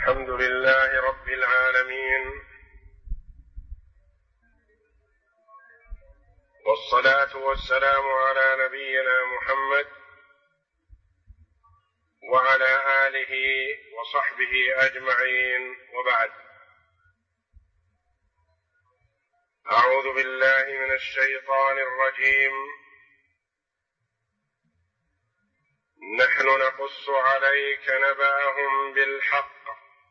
الحمد لله رب العالمين، والصلاة والسلام على نبينا محمد وعلى آله وصحبه أجمعين، وبعد. أعوذ بالله من الشيطان الرجيم. نحن نقص عليك نبأهم بالحق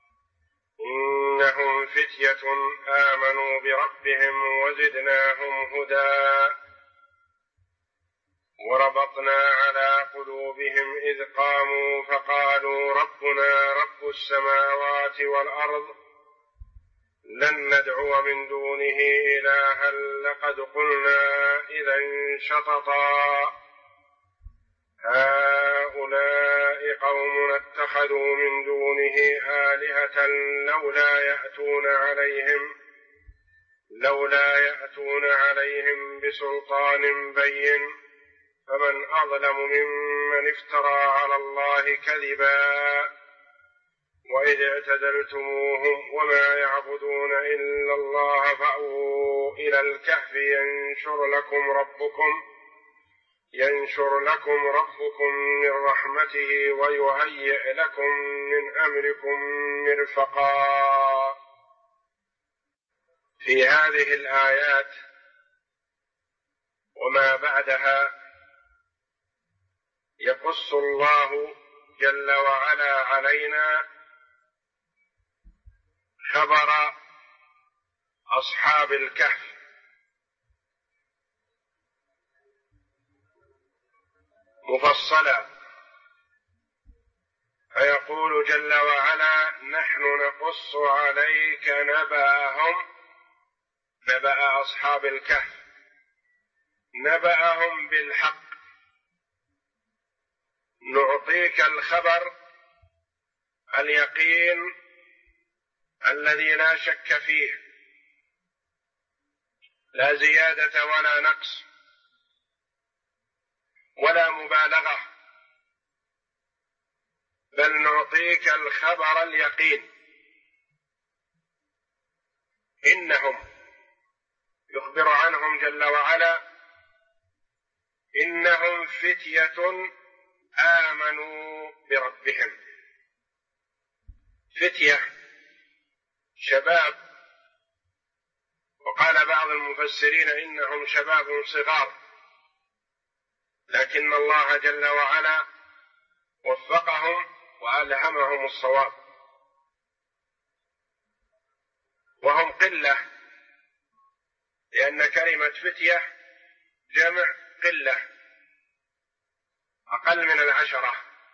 إنهم فتية آمنوا بربهم وزدناهم هدى وربطنا على قلوبهم إذ قاموا فقالوا ربنا رب السماوات والأرض لن ندعو من دونه إلها لقد قلنا إذا شططا هؤلاء قوم اتخذوا من دونه آلهة لولا يأتون عليهم بسلطان بين فمن أظلم ممن افترى على الله كذبا وإذ اعتزلتموهم وما يعبدون إلا الله فأووا إلى الكهف ينشر لكم ربكم من رحمته ويهيئ لكم من أمركم مرفقا. في هذه الآيات وما بعدها يقص الله جل وعلا علينا خبر أصحاب الكهف، مفصلا، فيقول جل وعلا: نحن نقص عليك نبأ أصحاب الكهف، نبأهم بالحق، نعطيك الخبر اليقين الذي لا شك فيه، لا زيادة ولا نقص ولا مبالغة، بل نعطيك الخبر اليقين. إنهم، يخبر عنهم جل وعلا: إنهم فتية آمنوا بربهم. فتية، شباب، وقال بعض المفسرين إنهم شباب صغار، لكن الله جل وعلا وفقهم وألهمهم الصواب، وهم قلة، لأن كلمة فتية جمع قلة، أقل من 10.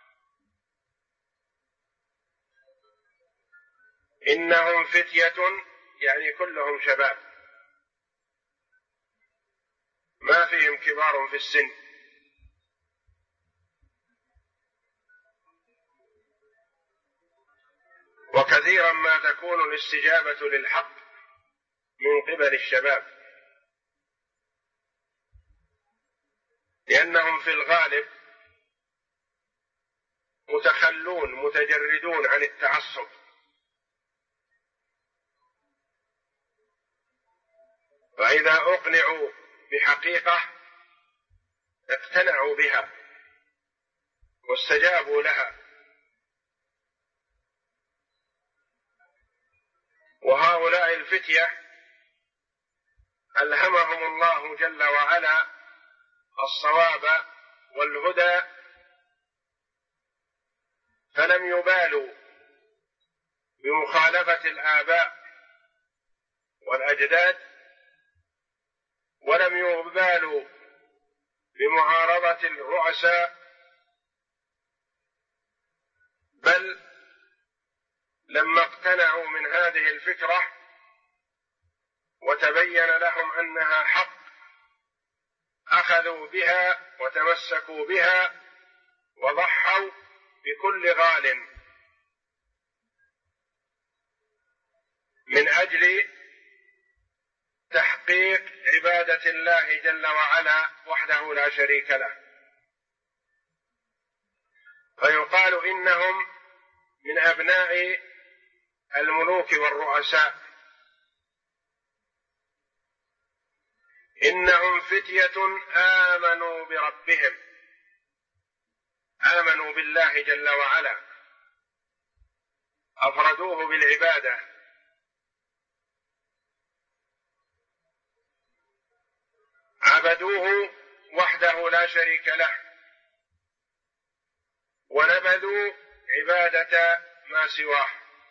إنهم فتية يعني كلهم شباب، ما فيهم كبار في السن. وكثيرا ما تكون الاستجابة للحق من قبل الشباب، لأنهم في الغالب متخلون متجردون عن التعصب، فإذا أقنعوا بحقيقة اقتنعوا بها واستجابوا لها. وهؤلاء الفتية ألهمهم الله جل وعلا الصواب والهدى، فلم يبالوا بمخالفة الآباء والأجداد، ولم يبالوا بمعارضة الرؤساء، بل لما اقتنعوا من هذه الفكرة وتبين لهم أنها حق أخذوا بها وتمسكوا بها وضحوا بكل غال من أجل تحقيق عبادة الله جل وعلا وحده لا شريك له. فيقال إنهم من أبناء الملوك والرؤساء: إنهم فتية آمنوا بربهم، آمنوا بالله جل وعلا، أفردوه بالعبادة، عبدوه وحده لا شريك له، ونبذوا عبادة ما سواه.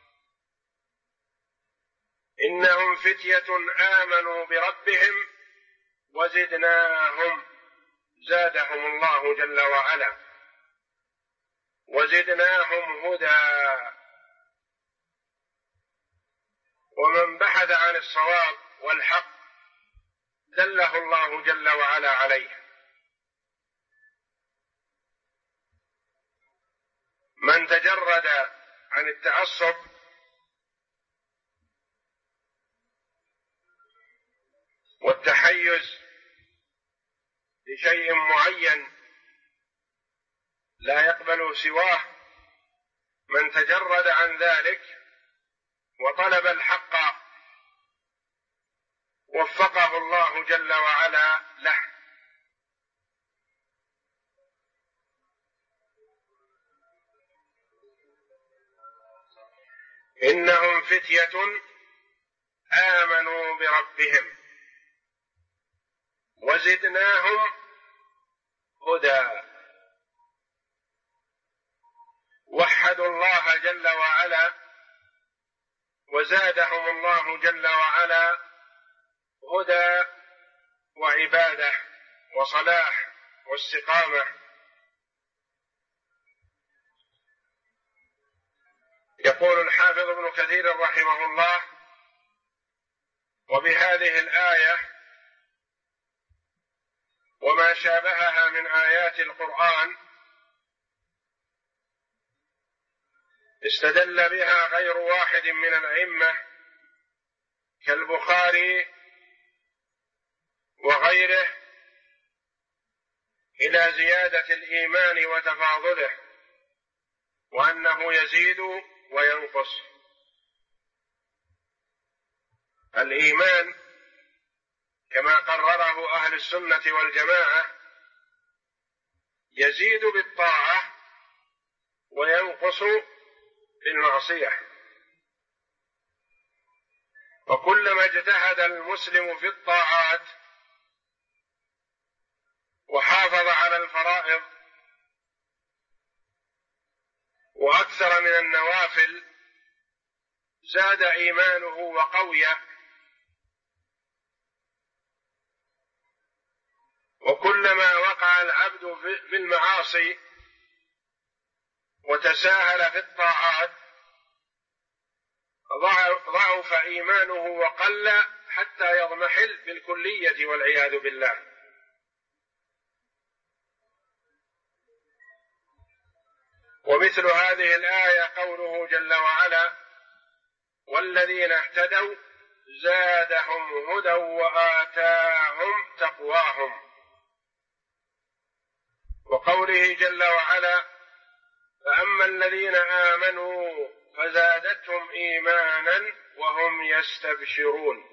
إنهم فتية آمنوا بربهم وزدناهم، زادهم الله جل وعلا، وزدناهم هدى. ومن بحث عن الصواب والحق دله الله جل وعلا عليه. من تجرد عن التعصب والتحيز لشيء معين لا يقبل سواه، من تجرد عن ذلك وطلب الحق وفقه الله جل وعلا له. إنهم فتية آمنوا بربهم وزدناهم هدى، وحدوا الله جل وعلا وزادهم الله جل وعلا هدى وعبادة وصلاح واستقامة. يقول الحافظ ابن كثير رحمه الله: وبهذه الآية وما شابهها من آيات القرآن استدل بها غير واحد من الأئمة كالبخاري وغيره إلى زيادة الإيمان وتفاضله، وأنه يزيد وينقص. الإيمان كما قرره أهل السنة والجماعة يزيد بالطاعة وينقص بالمعصية، وكلما اجتهد المسلم في الطاعات وحافظ على الفرائض وأكثر من النوافل زاد إيمانه وقوي، وكلما وقع العبد في المعاصي وتساهل في الطاعات ضعف إيمانه وقل حتى يضمحل بالكلية والعياذ بالله. ومثل هذه الآية قوله جل وعلا: والذين اهتدوا زادهم هدى وآتاهم تقواهم. وقوله جل وعلا: فأما الذين آمنوا فزادتهم إيمانا وهم يستبشرون.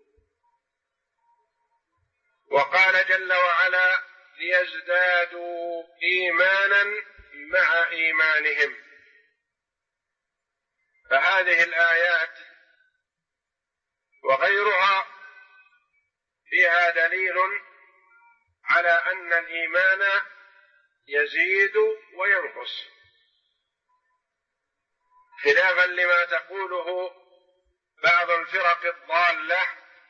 وقال جل وعلا: ليزدادوا إيمانا مع إيمانهم. فهذه الآيات وغيرها فيها دليل على أن الإيمان يزيد وينقص، خلافا لما تقوله بعض الفرق الضالة،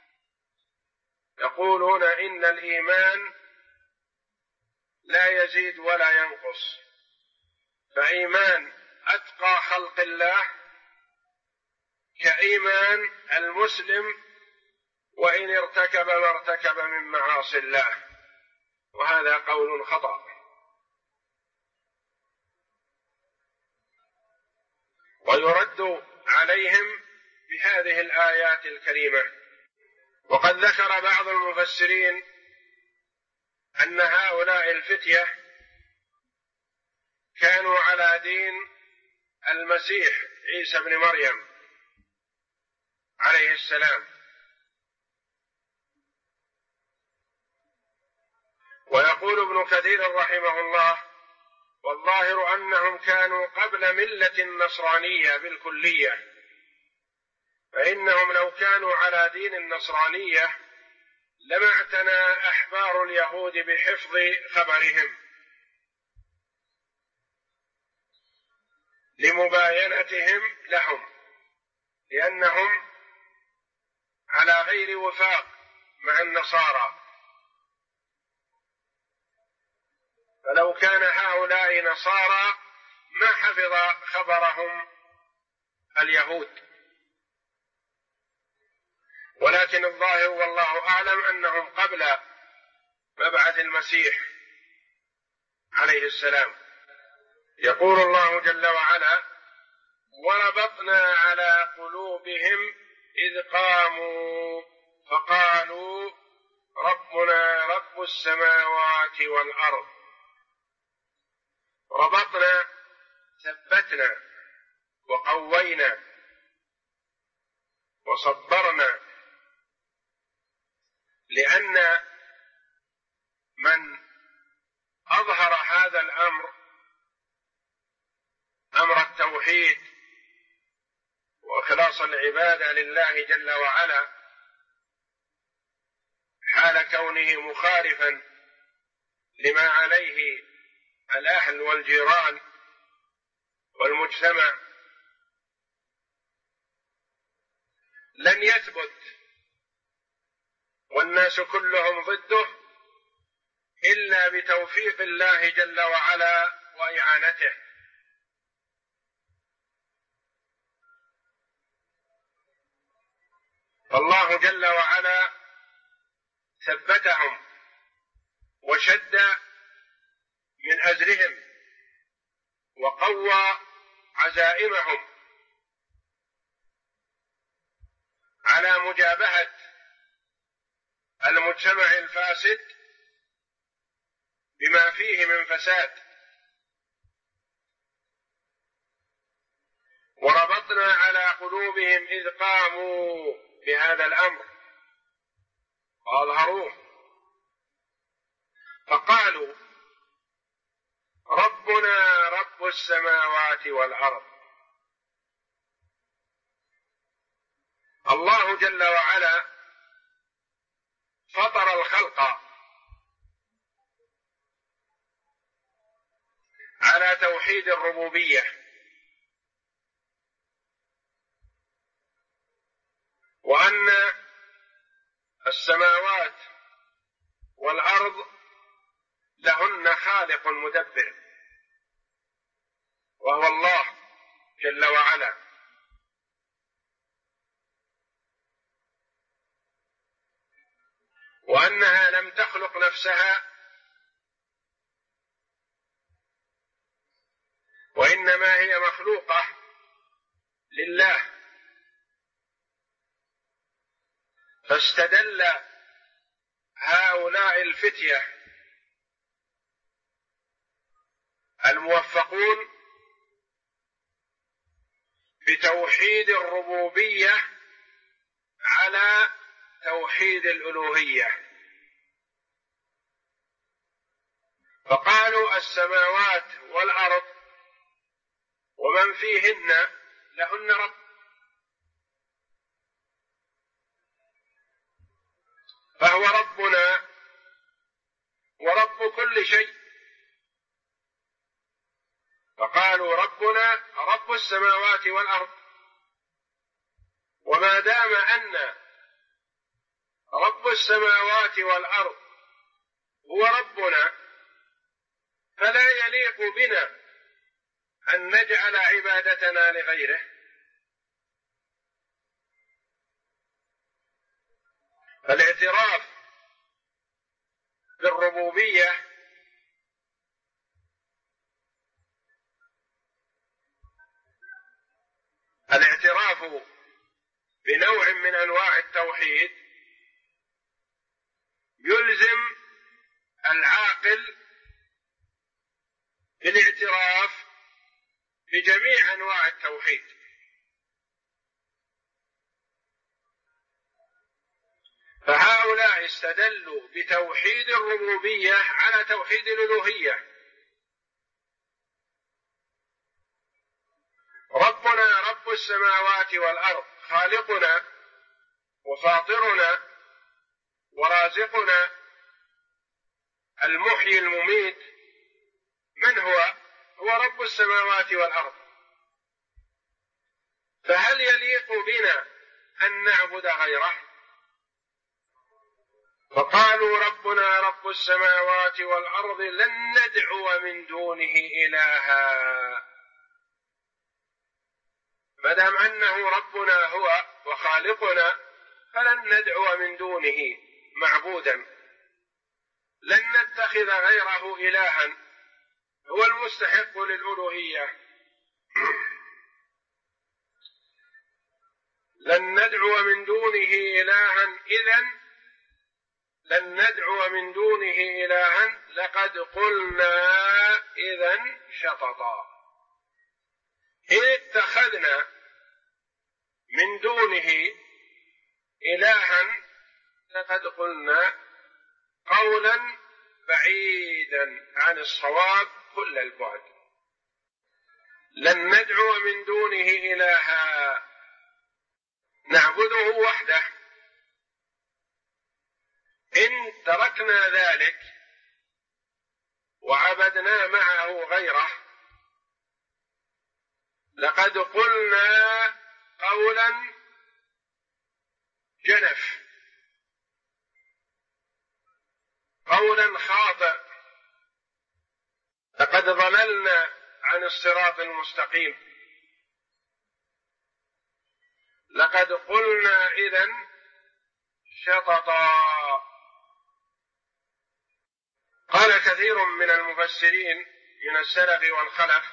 يقولون إن الإيمان لا يزيد ولا ينقص، فإيمان أتقى خلق الله كإيمان المسلم وإن ارتكب ما ارتكب من معاصي الله، وهذا قول خطأ. ويرد عليهم بهذه الآيات الكريمة. وقد ذكر بعض المفسرين أن هؤلاء الفتية كانوا على دين المسيح عيسى بن مريم عليه السلام. ويقول ابن كثير رحمه الله: والظاهر أنهم كانوا قبل ملة النصرانية بالكلية، فإنهم لو كانوا على دين النصرانية لما اعتنى أحبار اليهود بحفظ خبرهم لمباينتهم لهم، لأنهم على غير وفاق مع النصارى. فلو كان هؤلاء نصارى ما حفظ خبرهم اليهود، ولكن الظاهر والله أعلم أنهم قبل مبعث المسيح عليه السلام. يقول الله جل وعلا: وربطنا على قلوبهم إذ قاموا فقالوا ربنا رب السماوات والأرض. ربطنا، ثبتنا وقوينا وصبرنا، لأن من أظهر هذا الأمر، أمر التوحيد وإخلاص العبادة لله جل وعلا، حال كونه مخالفا لما عليه الأهل والجيران والمجتمع، لن يثبت والناس كلهم ضده إلا بتوفيق الله جل وعلا وإعانته. فالله جل وعلا ثبتهم وشد من أزرهم وقوى عزائمهم على مجابهة المجتمع الفاسد بما فيه من فساد. وربطنا على قلوبهم إذ قاموا بهذا الأمر وأظهروه، فقالوا ربنا رب السماوات والأرض. الله جل وعلا فطر الخلق على توحيد الربوبية، وأن السماوات والأرض لهن خالق مدبر، وهو الله جل وعلا. وأنها لم تخلق نفسها، وإنما هي مخلوقة لله. فاستدل هؤلاء الفتية الموفقون بتوحيد الربوبية على توحيد الألوهية، فقالوا السماوات والأرض ومن فيهن لهن رب، فهو ربنا ورب كل شيء. فقالوا ربنا رب السماوات والأرض، وما دام أن رب السماوات والأرض هو ربنا، فلا يليق بنا أن نجعل عبادتنا لغيره. فالاعتراف بالربوبية الاعتراف بنوع من أنواع التوحيد يلزم العاقل بالاعتراف بجميع أنواع التوحيد، فهؤلاء استدلوا بتوحيد الربوبية على توحيد الألوهية. ربنا رب السماوات والأرض، خالقنا وفاطرنا ورازقنا المحيي المميت، من هو؟ هو رب السماوات والأرض. فهل يليق بنا أن نعبد غيره؟ فقالوا ربنا رب السماوات والأرض لن ندعو من دونه إلها. ما دام أنه ربنا هو وخالقنا فلن ندعو من دونه معبودا، لن نتخذ غيره إلها، هو المستحق للألوهية. لن ندعو من دونه إلها، إذن لن ندعو من دونه إلها لقد قلنا إذن شططا. إن اتخذنا من دونه إلها لقد قلنا قولا بعيدا عن الصواب كل البعد. لن ندعو من دونه إلها، نعبده وحده. إن تركنا ذلك وعبدنا معه غيره لقد قلنا قولا جنف، قولا خاطئ، لقد ضللنا عن الصراط المستقيم. لقد قلنا إذن شططا. قال كثير من المفسرين من السلف والخلف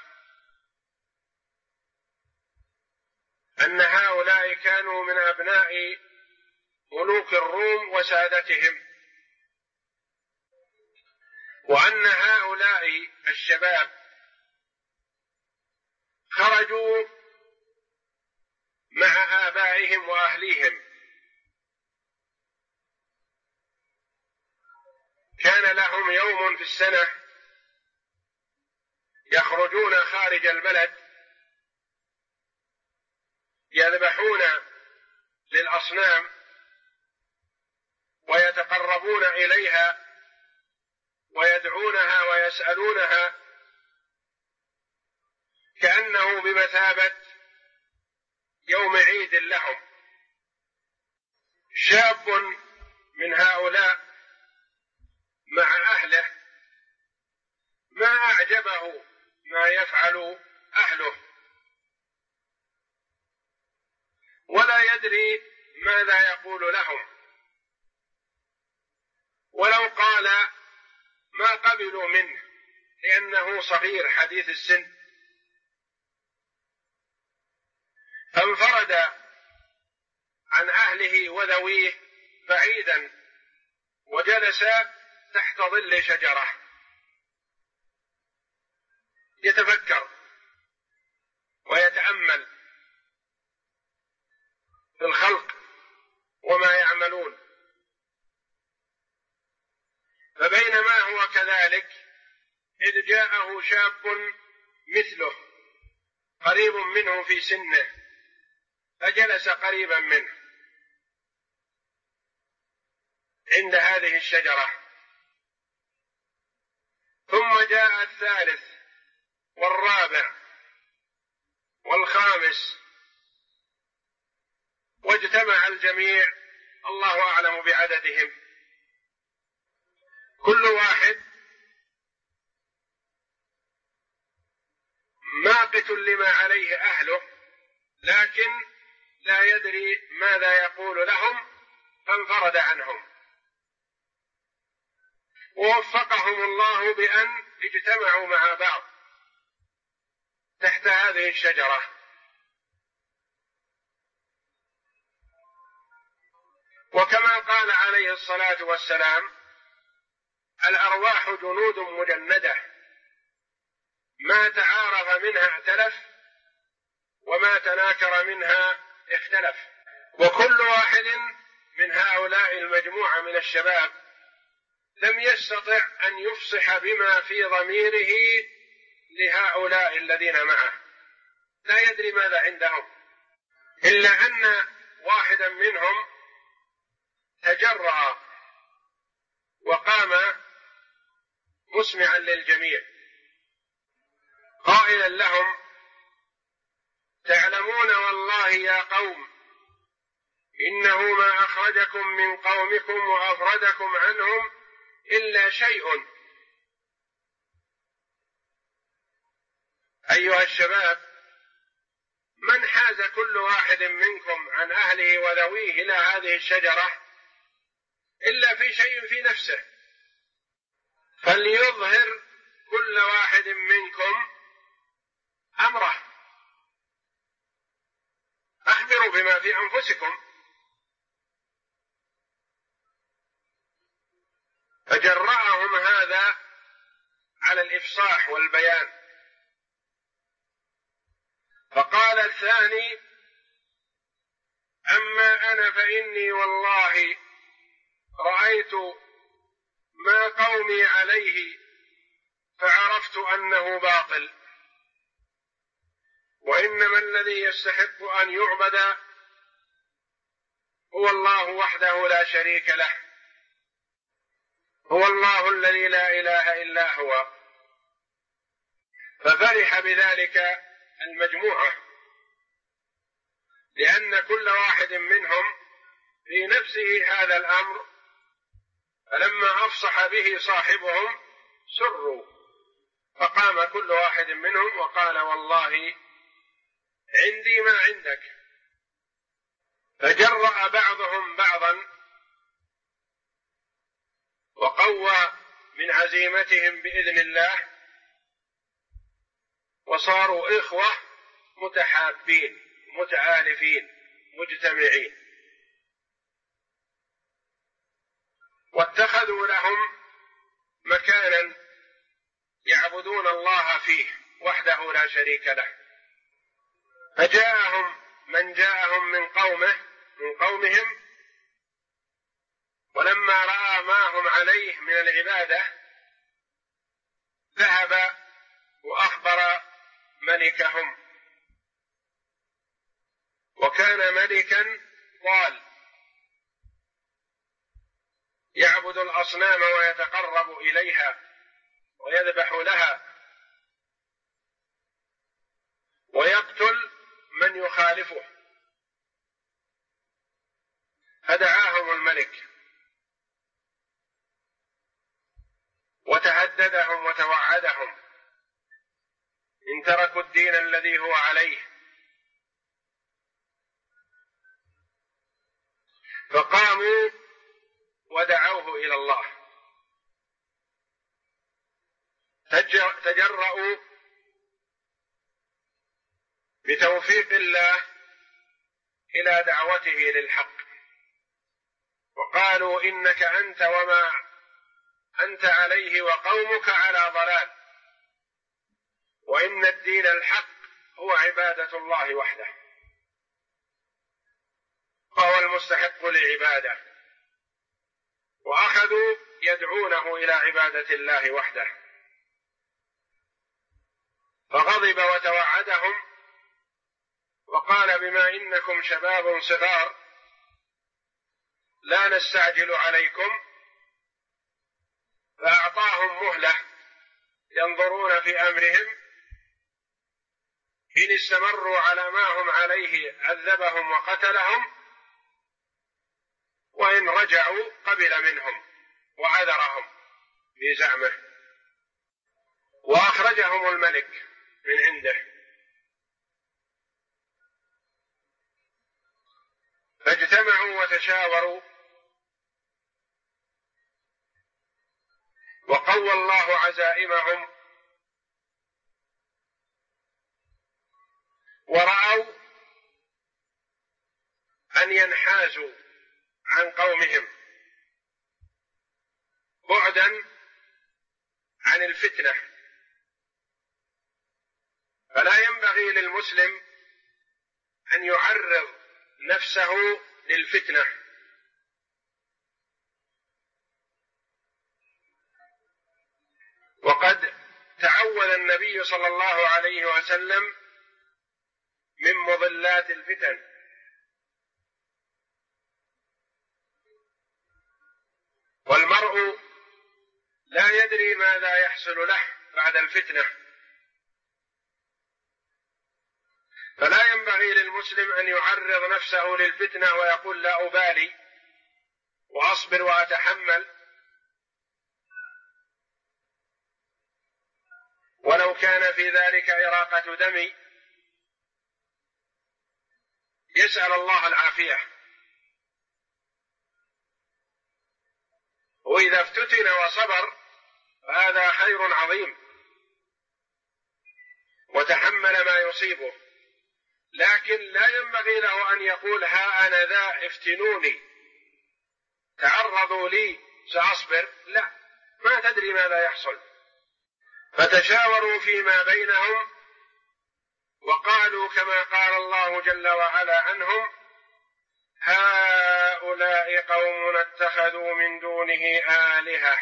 أن هؤلاء كانوا من أبناء ملوك الروم وسادتهم، وأن هؤلاء الشباب خرجوا مع آبائهم وأهليهم، كان لهم يوم في السنة يخرجون خارج البلد يذبحون للأصنام ويتقربون إليها ويدعونها ويسألونها كأنه بمثابة يوم عيد لهم. شاب من هؤلاء مع أهله ما أعجبه ما يفعل أهله، ولا يدري ماذا يقول لهم، ولو قال ما قبلوا منه لأنه صغير حديث السن. فانفرد عن أهله وذويه بعيدا وجلس تحت ظل شجرة يتفكر ويتأمل في الخلق وما يعملون. فبينما هو كذلك إذ جاءه شاب مثله قريب منه في سنه فجلس قريبا منه عند هذه الشجرة. ثم جاء الثالث والرابع والخامس واجتمع الجميع، الله أعلم بعددهم، كل واحد ماقت لما عليه أهله لكن لا يدري ماذا يقول لهم، فانفرد عنهم. ووفقهم الله بأن اجتمعوا مع بعض تحت هذه الشجرة. وكما قال عليه الصلاة والسلام الأرواح جنود مجندة ما تعارف منها ائتلف وما تناكر منها اختلف. وكل واحد من هؤلاء المجموعة من الشباب لم يستطع أن يفصح بما في ضميره لهؤلاء الذين معه، لا يدري ماذا عندهم، إلا أن واحدا منهم تجرأ وقام مسمعا للجميع قائلا لهم: تعلمون والله يا قوم إنه ما أخرجكم من قومكم وأفردكم عنهم إلا شيء. أيها الشباب، من حاز كل واحد منكم عن أهله وذويه إلى هذه الشجرة إلا في شيء في نفسه، فليظهر كل واحد منكم أمره، أخبروا بما في أنفسكم. فجرأهم هذا على الإفصاح والبيان. فقال الثاني: أما أنا فإني والله رأيت ما قومي عليه فعرفت أنه باطل، وإنما الذي يستحق أن يعبد هو الله وحده لا شريك له، هو الله الذي لا إله إلا هو. ففرح بذلك المجموعة، لأن كل واحد منهم في نفسه هذا الأمر، فلما أفصح به صاحبهم سروا، فقام كل واحد منهم وقال: والله عندي ما عندك. فجرأ بعضهم بعضا وقوى من عزيمتهم بإذن الله، وصاروا إخوة متحابين متآلفين مجتمعين، واتخذوا لهم مكانا يعبدون الله فيه وحده لا شريك له. فجاءهم من جاءهم من قومهم، ولما رأى ما هم عليه من العبادة ذهب وأخبر ملكهم، وكان ملكا ضال يعبد الأصنام ويتقرب إليها ويذبح لها ويقتل من يخالفه. فدعاهم الملك وتهددهم وتوعدهم إن تركوا الدين الذي هو عليه. فقاموا ودعوه إلى الله، تجرؤوا بتوفيق الله إلى دعوته للحق، وقالوا: إنك أنت وما أنت عليه وقومك على ضلال، وإن الدين الحق هو عبادة الله وحده، فهو المستحق للعبادة. وأخذوا يدعونه إلى عبادة الله وحده، فغضب وتوعدهم وقال: بما إنكم شباب صغار لا نستعجل عليكم. فأعطاهم مهلة ينظرون في أمرهم، إن استمروا على ما هم عليه عذبهم وقتلهم، وإن رجعوا قبل منهم وعذرهم في زعمه. وأخرجهم الملك من عنده، فاجتمعوا وتشاوروا، وقوى الله عزائمهم، ورأوا أن ينحازوا عن قومهم بعدا عن الفتنة. فلا ينبغي للمسلم أن يعرض نفسه للفتنة وقد تعوذ النبي صلى الله عليه وسلم من مضلات الفتن، والمرء لا يدري ماذا يحصل له بعد الفتنة، فلا ينبغي للمسلم أن يعرض نفسه للفتنة ويقول لا أبالي وأصبر وأتحمل، ولو كان في ذلك إراقة دم، يسأل الله العافية. وإذا افتتن وصبر فهذا خير عظيم وتحمل ما يصيبه، لكن لا ينبغي له أن يقول ها أنا ذا افتنوني تعرضوا لي سأصبر، لا، ما تدري ماذا يحصل. فتشاوروا فيما بينهم وقالوا كما قال الله جل وعلا عنهم: هؤلاء قوم اتخذوا من دونه آلهة،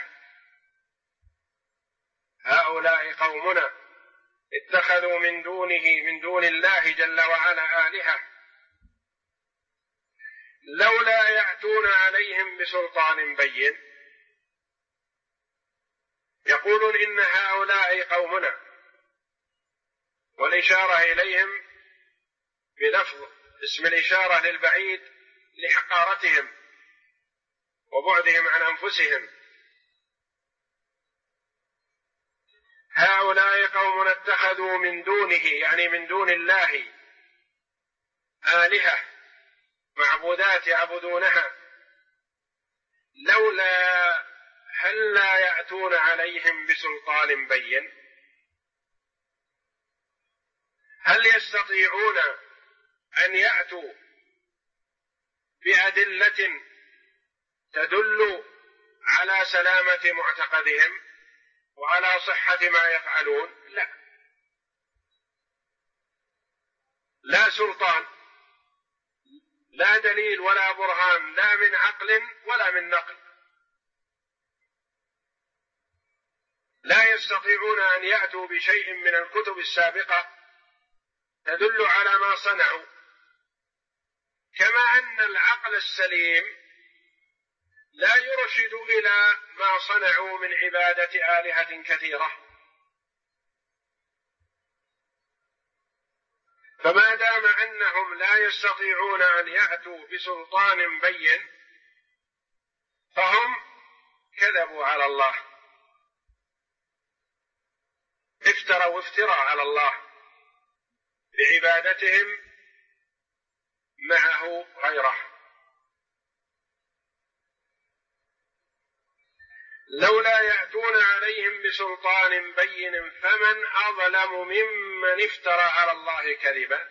هؤلاء قومنا اتخذوا من دون الله جل وعلا آلهة لولا يأتون عليهم بسلطان بين. يقولون إن هؤلاء قومنا، والإشارة إليهم بلفظ اسم الإشارة للبعيد لحقارتهم وبعدهم عن أنفسهم. هؤلاء قوم اتخذوا من دونه، يعني من دون الله، آلهة، معبودات يعبدونها، لولا هل لا يأتون عليهم بسلطان بين، هل يستطيعون أن يأتوا بأدلة تدل على سلامة معتقدهم وعلى صحة ما يفعلون؟ لا سلطان، لا دليل ولا برهان، لا من عقل ولا من نقل. لا يستطيعون أن يأتوا بشيء من الكتب السابقة تدل على ما صنعوا، كما أن العقل السليم لا يرشد إلى ما صنعوا من عبادة آلهة كثيرة. فما دام أنهم لا يستطيعون أن يأتوا بسلطان بين فهم كذبوا على الله، افتروا افتراء على الله بعبادتهم معه غيره. لولا يأتون عليهم بسلطان بين فمن أظلم ممن افترى على الله كذبا.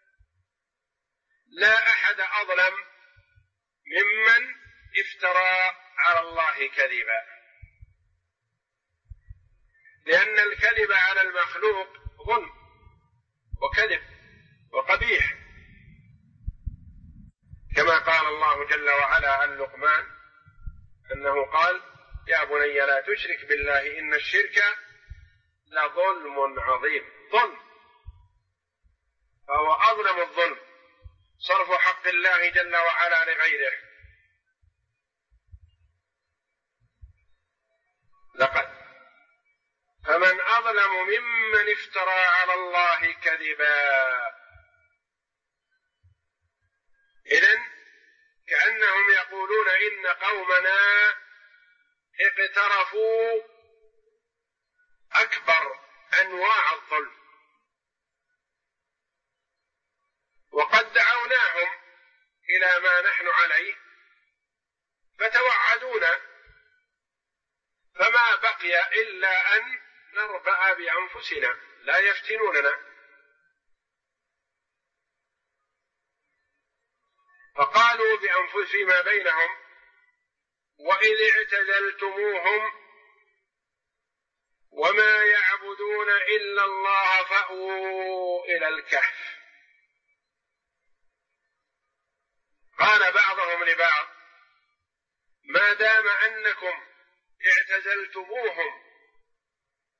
لا أحد أظلم ممن افترى على الله كذبا، لأن الكذب على المخلوق ظلم وكذب وقبيح، كما قال الله جل وعلا عن لقمان أنه قال: يا بني لا تشرك بالله إن الشرك لظلم عظيم. ظلم، فهو أظلم الظلم صرف حق الله جل وعلا لغيره. فمن أظلم ممن افترى على الله كذبا. إذن كأنهم يقولون إن قومنا اقترفوا أكبر أنواع الظلم، وقد دعوناهم إلى ما نحن عليه فتوعدونا، فما بقي إلا أن نربأ بأنفسنا، لا يفتنوننا. فقالوا بأنفسهم فيما بينهم: وإذ اعتزلتموهم وما يعبدون إلا الله فأووا إلى الكهف. قال بعضهم لبعض: ما دام أنكم اعتزلتموهم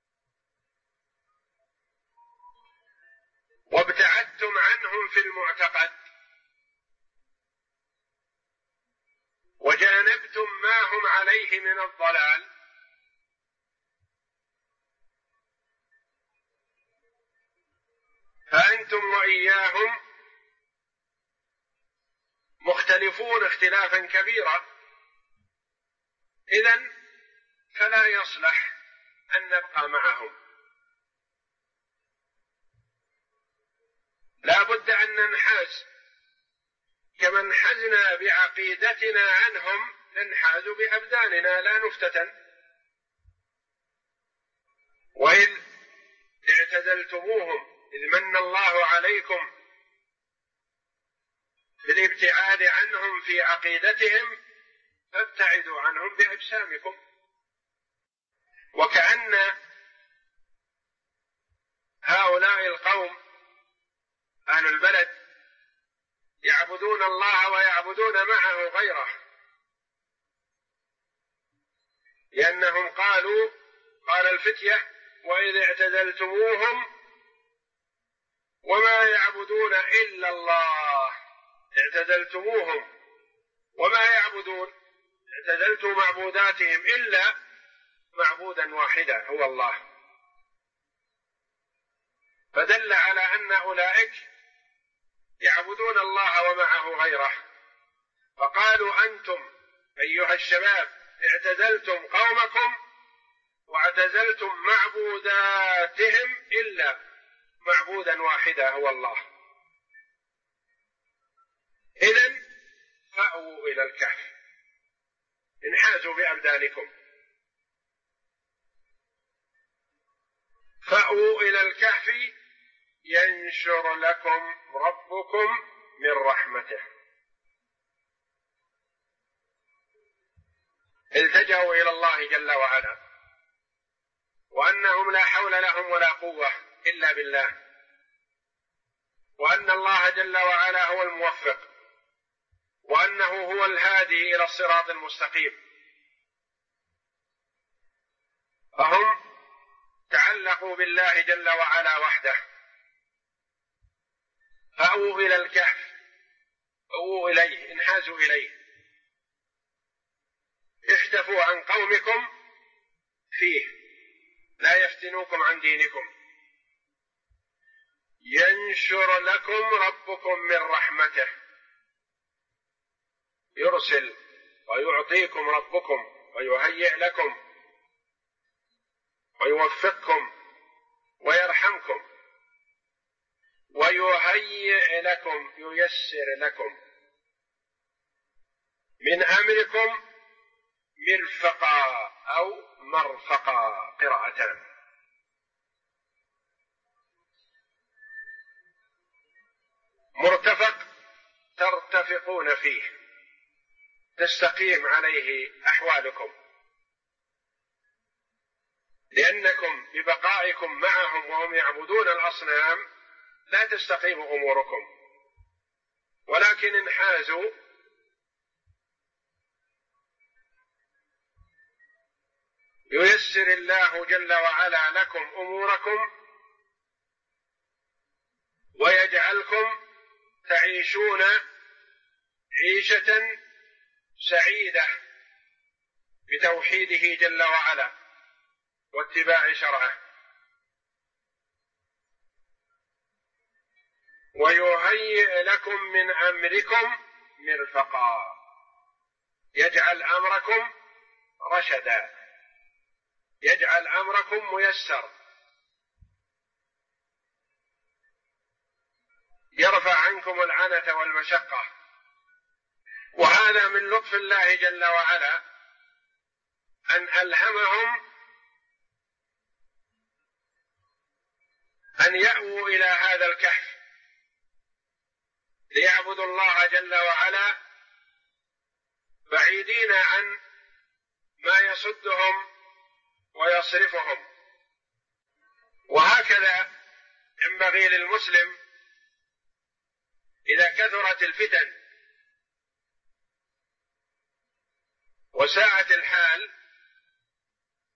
وابتعدتم عنهم في المعتقد وجانبتم ما هم عليه من الضلال، فأنتم وإياهم مختلفون اختلافا كبيرا، إذن فلا يصلح أن نبقى معهم، لا بد أن ننحاز كما انحزنا بعقيدتنا عنهم ننحاز بأبداننا لا نفتتن. وإذ اعتزلتموهم إذ من الله عليكم بالابتعاد عنهم في عقيدتهم فابتعدوا عنهم بأجسامكم. وكأن هؤلاء القوم أهل البلد يعبدون الله ويعبدون معه غيره، لأنهم قال الفتية وإذ اعتزلتموهم وما يعبدون إلا الله، اعتزلتموهم وما يعبدون، اعتزلتم معبوداتهم إلا معبودا واحدا هو الله، فدل على أن أولئك يعبدون الله ومعه غيره. فقالوا أنتم أيها الشباب اعتزلتم قومكم واعتزلتم معبوداتهم إلا معبودا واحدا هو الله، إذن فأووا إلى الكهف، انحازوا بأبدانكم، فأووا إلى الكهف ينشر لكم ربكم من رحمته. التجأوا إلى الله جل وعلا وأنهم لا حول لهم ولا قوة إلا بالله، وأن الله جل وعلا هو الموفق، وأنه هو الهادي إلى الصراط المستقيم. فهم تعلقوا بالله جل وعلا وحده، فأووا إلى الكهف، أووا إليه، انحازوا إليه، احتفوا عن قومكم فيه لا يفتنوكم عن دينكم. ينشر لكم ربكم من رحمته، يرسل ويعطيكم ربكم ويهيئ لكم ويوفقكم ويرحمكم ويهيئ لكم، ييسر لكم من أمركم مرفقا أو مرفقا قراءتان. مرتفق ترتفقون فيه، تستقيم عليه أحوالكم، لأنكم ببقائكم معهم وهم يعبدون الأصنام لا تستقيم أموركم، ولكن انحازوا ييسر الله جل وعلا لكم أموركم ويجعلكم تعيشون عيشة سعيدة بتوحيده جل وعلا واتباع شرعه. ويهيئ لكم من أمركم مرفقا، يجعل أمركم رشدا، يجعل أمركم ميسر، يرفع عنكم العنة والمشقة. وهذا من لطف الله جل وعلا أن ألهمهم أن يأووا إلى هذا الكهف ليعبدوا الله جل وعلا بعيدين عن ما يصدهم ويصرفهم. وهكذا ينبغي للمسلم إذا كثرت الفتن وساءت الحال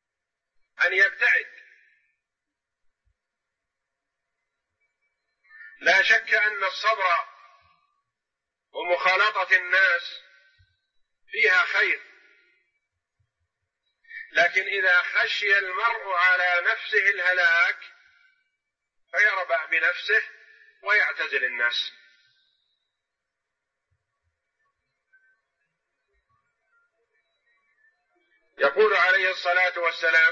أن يبتعد، لا شك أن الصبر ومخالطة الناس فيها خير، لكن إذا خشي المرء على نفسه الهلاك فيربع بنفسه ويعتزل الناس. يقول عليه الصلاة والسلام: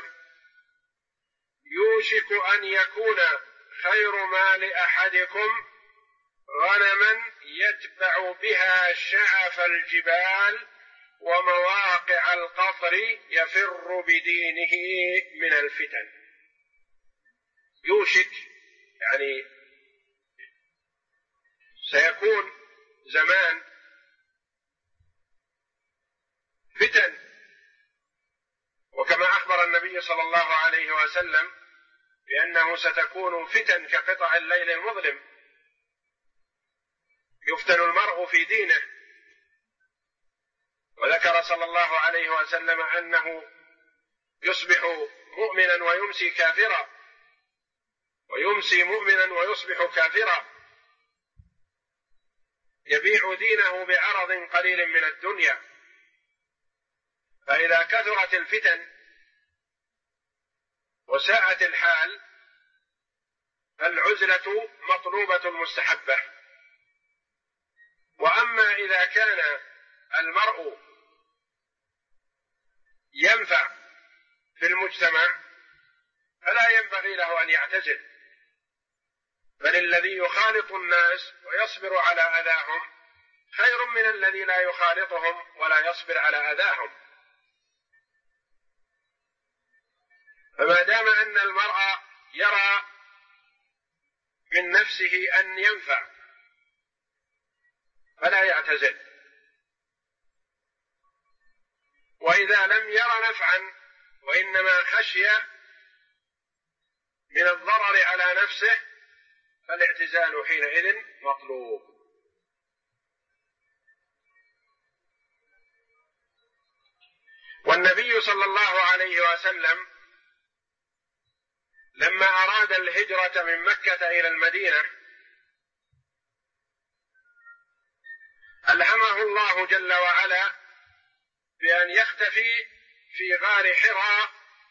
يوشك أن يكون خير مال أحدكم غنما يتبع بها شعف الجبال ومواقع القطر يفر بدينه من الفتن. يوشك يعني سيكون زمان فتن، وكما أخبر النبي صلى الله عليه وسلم بأنه ستكون فتن كقطع الليل المظلم، يفتن المرء في دينه. وذكر صلى الله عليه وسلم أنه يصبح مؤمنا ويمسي كافرا، ويمسي مؤمنا ويصبح كافرا، يبيع دينه بعرض قليل من الدنيا. فإذا كثرت الفتن وساءت الحال فالعزلة مطلوبة مستحبة. وأما إذا كان المرء ينفع في المجتمع فلا ينبغي له أن يعتزل، بل الذي يخالط الناس ويصبر على أذاهم خير من الذي لا يخالطهم ولا يصبر على أذاهم. فما دام أن المرء يرى من نفسه أن ينفع فلا يعتزل، وإذا لم ير نفعا وإنما خشي من الضرر على نفسه فالاعتزال حينئذ مطلوب. والنبي صلى الله عليه وسلم لما أراد الهجرة من مكة إلى المدينة ألهمه الله جل وعلا بأن يختفي في غار حراء،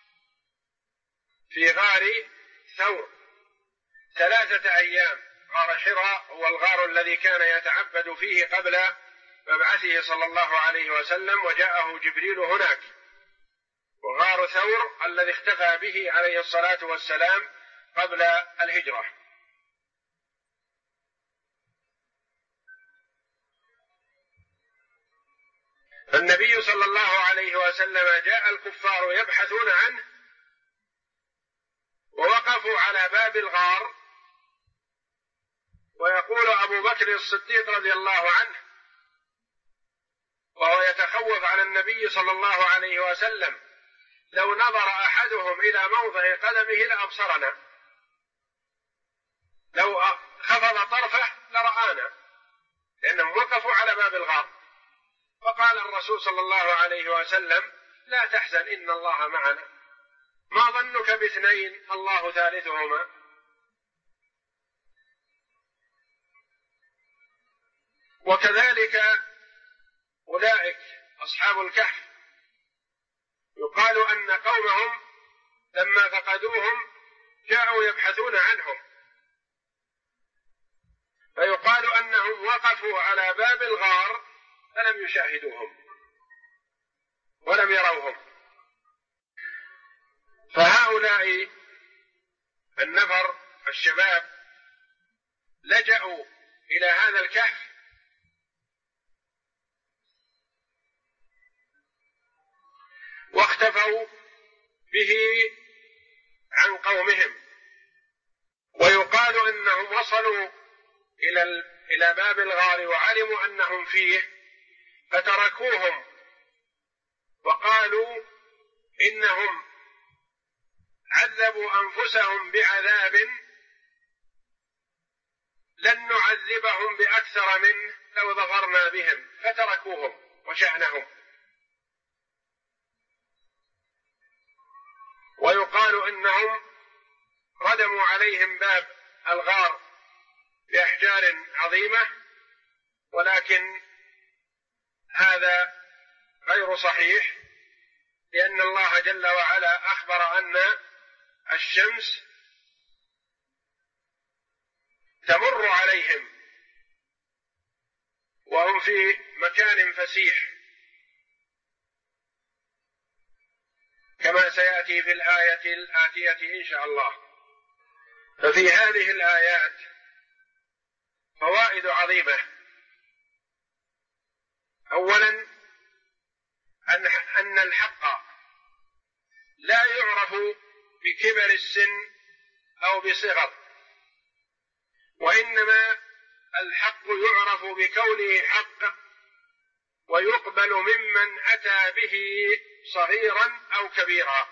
في غار ثور 3 أيام. غار حراء هو الغار الذي كان يتعبد فيه قبل مبعثه صلى الله عليه وسلم، وجاءه جبريل هناك. وغار ثور الذي اختفى به عليه الصلاة والسلام قبل الهجرة. فالنبي صلى الله عليه وسلم جاء الكفار يبحثون عنه ووقفوا على باب الغار، ويقول أبو بكر الصديق رضي الله عنه وهو يتخوف على النبي صلى الله عليه وسلم: لو نظر أحدهم إلى موضع قدمه لأبصرنا، لو خفض طرفه لرآنا، لأنهم وقفوا على باب الغار. فقال الرسول صلى الله عليه وسلم: لا تحزن إن الله معنا، ما ظنك باثنين الله ثالثهما. وكذلك أولئك أصحاب الكهف يقال أن قومهم لما فقدوهم جاءوا يبحثون عنهم، فيقال أنهم وقفوا على باب الغار فلم يشاهدوهم ولم يروهم. فهؤلاء النفر الشباب لجأوا إلى هذا الكهف واختفوا به عن قومهم، ويقال انهم وصلوا الى باب الغار وعلموا انهم فيه فتركوهم وقالوا انهم عذبوا انفسهم بعذاب لن نعذبهم باكثر منه لو ظفرنا بهم، فتركوهم وشأنهم. ويقال انهم ردموا عليهم باب الغار بأحجار عظيمة، ولكن هذا غير صحيح، لأن الله جل وعلا أخبر أن الشمس تمر عليهم وهم في مكان فسيح، كما سيأتي في الآية الآتية إن شاء الله. ففي هذه الآيات فوائد عظيمة. أولا أن الحق لا يعرف بكبر السن أو بصغر، وإنما الحق يعرف بكونه حق ويقبل ممن أتى به صغيرا أو كبيرا.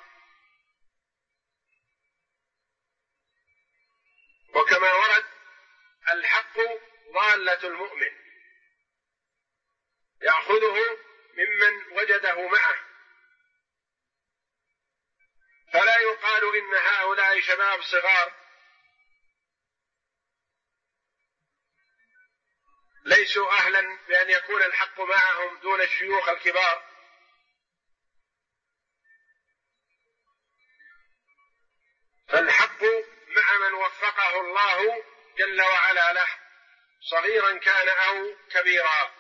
وكما ورد الحق ضالة المؤمن، يأخذه ممن وجده معه، فلا يقال إن هؤلاء شباب صغار ليسوا أهلا بأن يكون الحق معهم دون الشيوخ الكبار، فالحق مع من وفقه الله جل وعلا له، صغيرا كان أو كبيرا.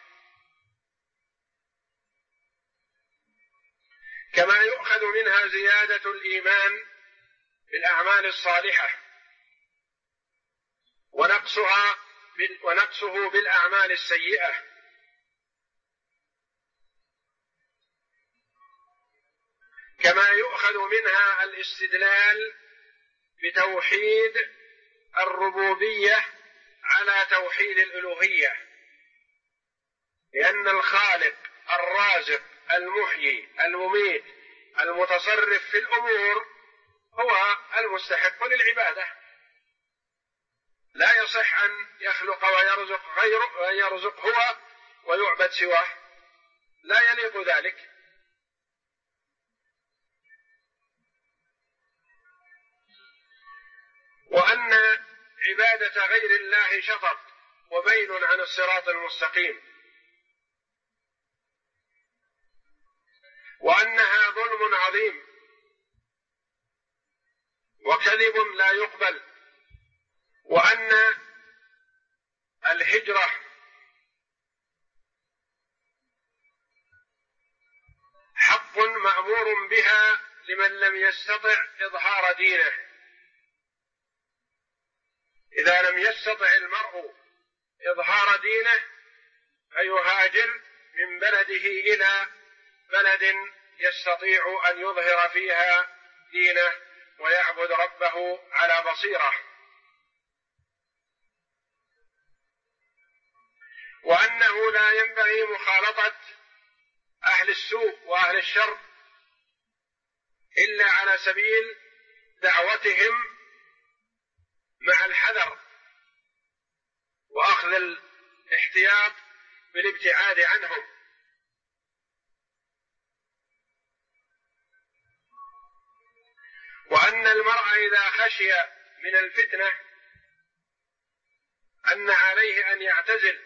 كما يؤخذ منها زيادة الإيمان بالأعمال الصالحة ونقصه بالأعمال السيئة. كما يؤخذ منها الاستدلال بتوحيد الربوبية على توحيد الألوهية، لأن الخالق الرازق المحيي المميت المتصرف في الأمور هو المستحق للعبادة، لا يصح أن يخلق ويرزق غيره ويرزق هو ويعبد سواه، لا يليق ذلك. وأن عبادة غير الله شطط وبين عن الصراط المستقيم، وأنها ظلم عظيم وكذب لا يقبل، وأن الهجرة حق مأمور بها لمن لم يستطع إظهار دينه. إذا لم يستطع المرء إظهار دينه فيهاجر من بلده إلى بلد يستطيع أن يظهر فيها دينه ويعبد ربه على بصيرة. وأنه لا ينبغي مخالطة أهل السوء وأهل الشر إلا على سبيل دعوتهم مع الحذر وأخذ الاحتياط بالابتعاد عنهم. وأن المرء إذا خشي من الفتنة أن عليه أن يعتزل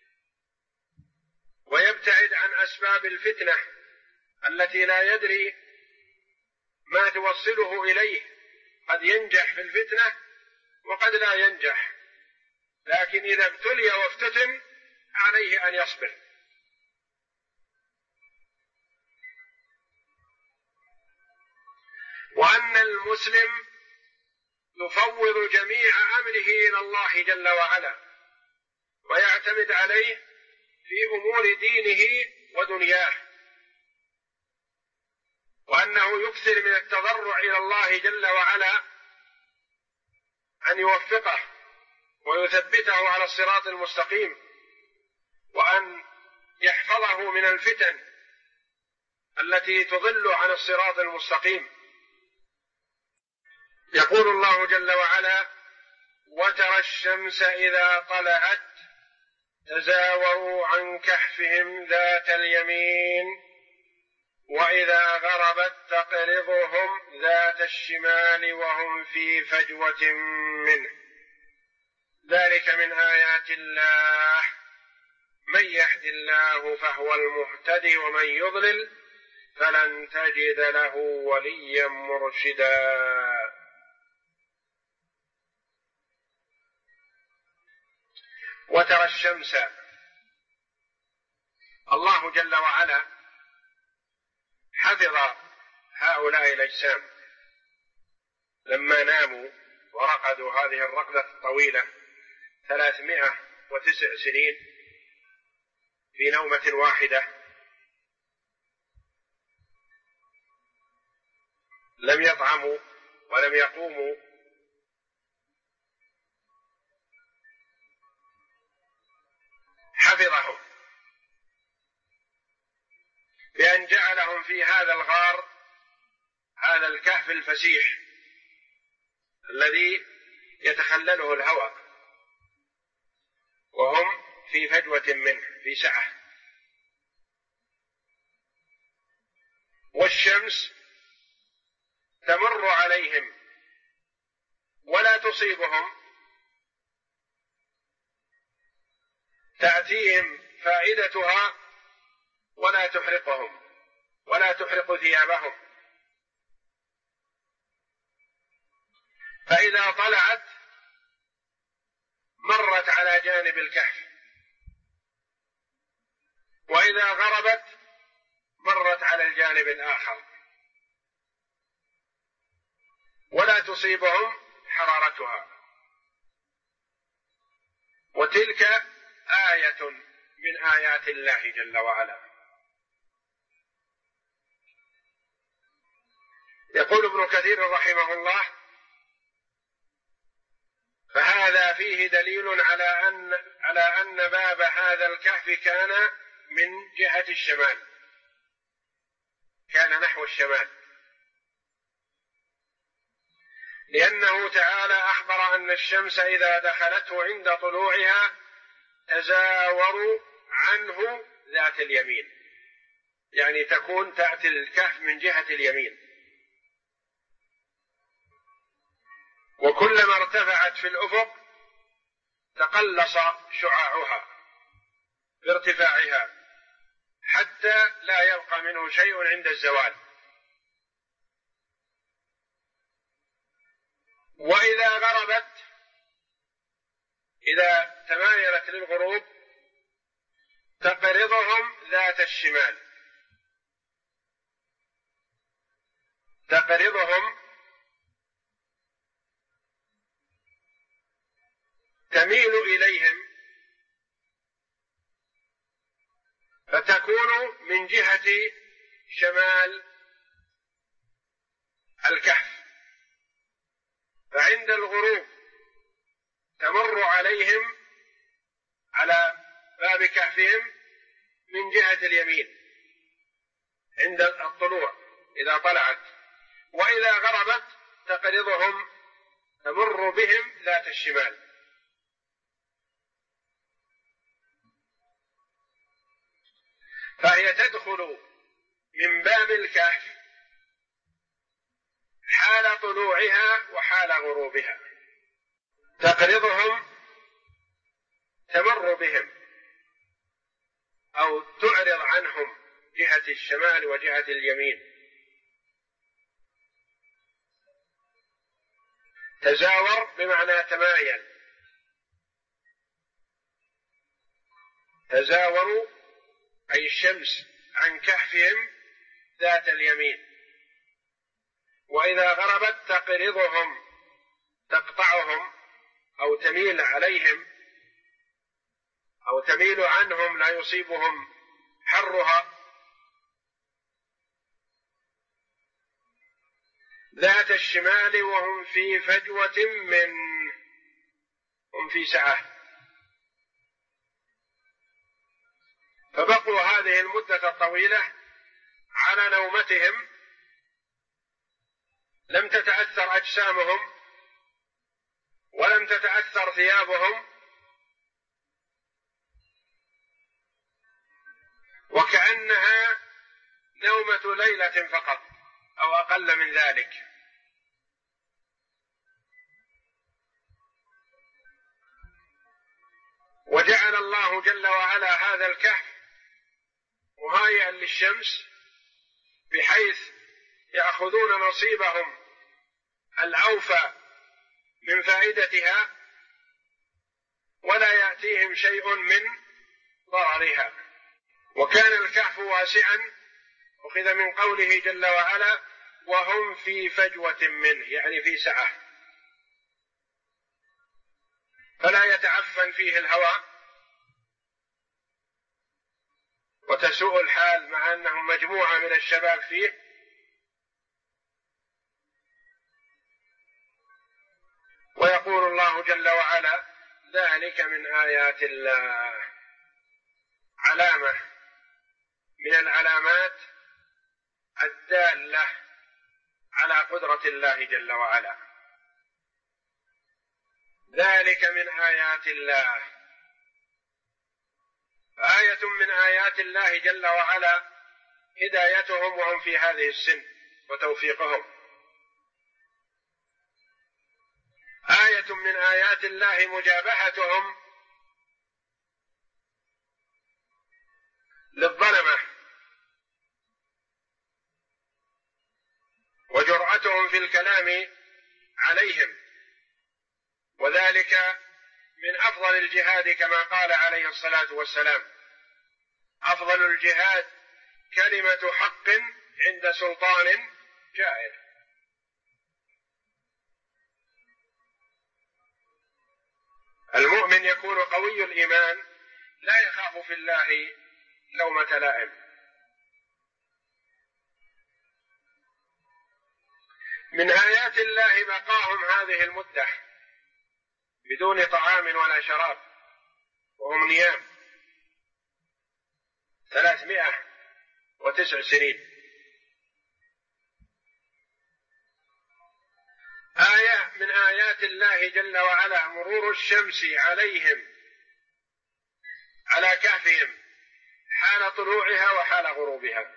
ويبتعد عن أسباب الفتنة التي لا يدري ما توصله إليه، قد ينجح في الفتنة وقد لا ينجح، لكن إذا ابتلي وافتتن عليه أن يصبر. وأن المسلم يفوض جميع أمره إلى الله جل وعلا ويعتمد عليه في أمور دينه ودنياه، وأنه يكثر من التضرع إلى الله جل وعلا أن يوفقه ويثبته على الصراط المستقيم، وأن يحفظه من الفتن التي تضل عن الصراط المستقيم. يقول الله جل وعلا: وترى الشمس إذا طلعت تزاوروا عن كهفهم ذات اليمين وإذا غربت تقرضهم ذات الشمال وهم في فجوة منه. ذلك من آيات الله من يهد الله فهو المهتدي ومن يضلل فلن تجد له وليا مرشدا. وترى الشمس، الله جل وعلا حفظ هؤلاء الأجسام لما ناموا ورقدوا هذه الرقدة الطويلة 309 سنين في نومة واحدة، لم يطعموا ولم يقوموا، حفظهم بأن جعلهم في هذا الغار، هذا الكهف الفسيح الذي يتخلله الهواء، وهم في فجوة منه في سعة. والشمس تمر عليهم ولا تصيبهم، تأتيهم فائدتها ولا تحرقهم ولا تحرق ثيابهم، فإذا طلعت مرت على جانب الكهف، وإذا غربت مرت على الجانب الآخر، ولا تصيبهم حرارتها. وتلك آية من آيات الله جل وعلا. يقول ابن كثير رحمه الله: فهذا فيه دليل على أن باب هذا الكهف كان من جهة الشمال، كان نحو الشمال، لأنه تعالى أخبر أن الشمس إذا دخلته عند طلوعها تزاوروا عنه ذات اليمين، يعني تكون تأتي الكهف من جهة اليمين، وكلما ارتفعت في الأفق تقلص شعاعها بارتفاعها حتى لا يبقى منه شيء عند الزوال. وإذا غربت، إذا تمايلت للغروب تقرضهم ذات الشمال، تقرضهم تميل إليهم فتكون من جهة شمال الكهف، فعند الغروب تمر عليهم على باب كهفهم من جهة اليمين عند الطلوع إذا طلعت، وإذا غربت تقرضهم تمر بهم ذات الشمال. فهي تدخل من باب الكهف حال طلوعها وحال غروبها، تقرضهم تمر بهم أو تعرض عنهم جهة الشمال وجهة اليمين. تزاور بمعنى تمايل، تزاوروا أي الشمس عن كهفهم ذات اليمين، وإذا غربت تقرضهم تقطعهم أو تميل عليهم أو تميل عنهم لا يصيبهم حرها ذات الشمال وهم في فجوة منه، هم في سعة. فبقوا هذه المدة الطويلة على نومتهم، لم تتأثر أجسامهم ولم تتأثر ثيابهم، وكأنها نومة ليلة فقط أو أقل من ذلك. وجعل الله جل وعلا هذا الكهف مهيئا للشمس بحيث يأخذون نصيبهم الأوفى من فائدتها ولا يأتيهم شيء من ضررها. وكان الكهف واسعا، أخذ من قوله جل وعلا وهم في فجوة منه، يعني في سعة، فلا يتعفن فيه الهواء وتسوء الحال مع أنهم مجموعة من الشباب فيه. ويقول الله جل وعلا ذلك من آيات الله، علامة من العلامات الدالة على قدرة الله جل وعلا. ذلك من آيات الله، آية من آيات الله جل وعلا هدايتهم وهم في هذه السن وتوفيقهم. آية من آيات الله مجابهتهم للظلمة وجرأتهم في الكلام عليهم، وذلك من أفضل الجهاد كما قال عليه الصلاة والسلام أفضل الجهاد كلمة حق عند سلطان جائر. المؤمن يكون قوي الإيمان لا يخاف في الله لومة لائم. من آيات الله بقاهم هذه المدة بدون طعام ولا شراب وهم نيام 309 سنين. آية من آيات الله جل وعلا مرور الشمس عليهم على كهفهم حال طلوعها وحال غروبها.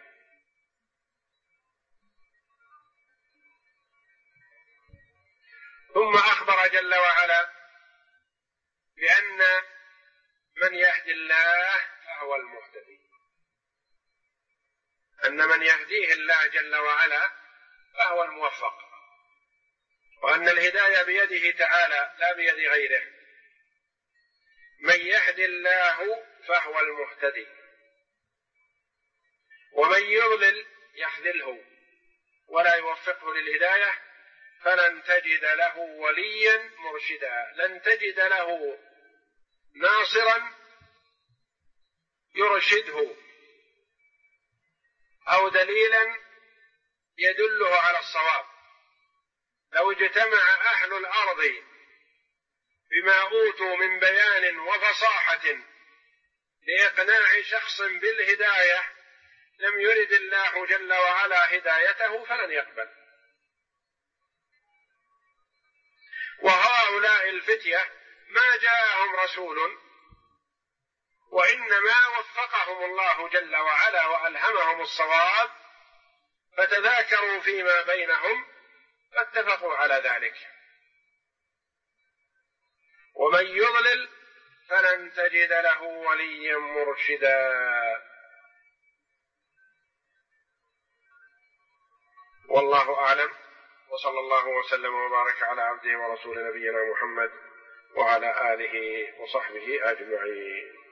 ثم أخبر جل وعلا بأن من يهدي الله فهو المهتدي، أن من يهديه الله جل وعلا فهو الموفق، وأن الهداية بيده تعالى لا بيد غيره. من يهدي الله فهو المهتدي، ومن يضلل يخذله ولا يوفقه للهداية فلن تجد له وليا مرشدا، لن تجد له ناصرا يرشده أو دليلا يدله على الصواب. لو اجتمع أهل الأرض بما أوتوا من بيان وفصاحة لإقناع شخص بالهداية لم يرد الله جل وعلا هدايته فلن يقبل. وهؤلاء الفتية ما جاءهم رسول، وإنما وفقهم الله جل وعلا وألهمهم الصواب فتذاكروا فيما بينهم فاتفقوا على ذلك. ومن يضلل فلن تجد له وليا مرشدا. والله أعلم، وصلى الله وسلم وبارك على عبده ورسول نبينا محمد وعلى آله وصحبه أجمعين.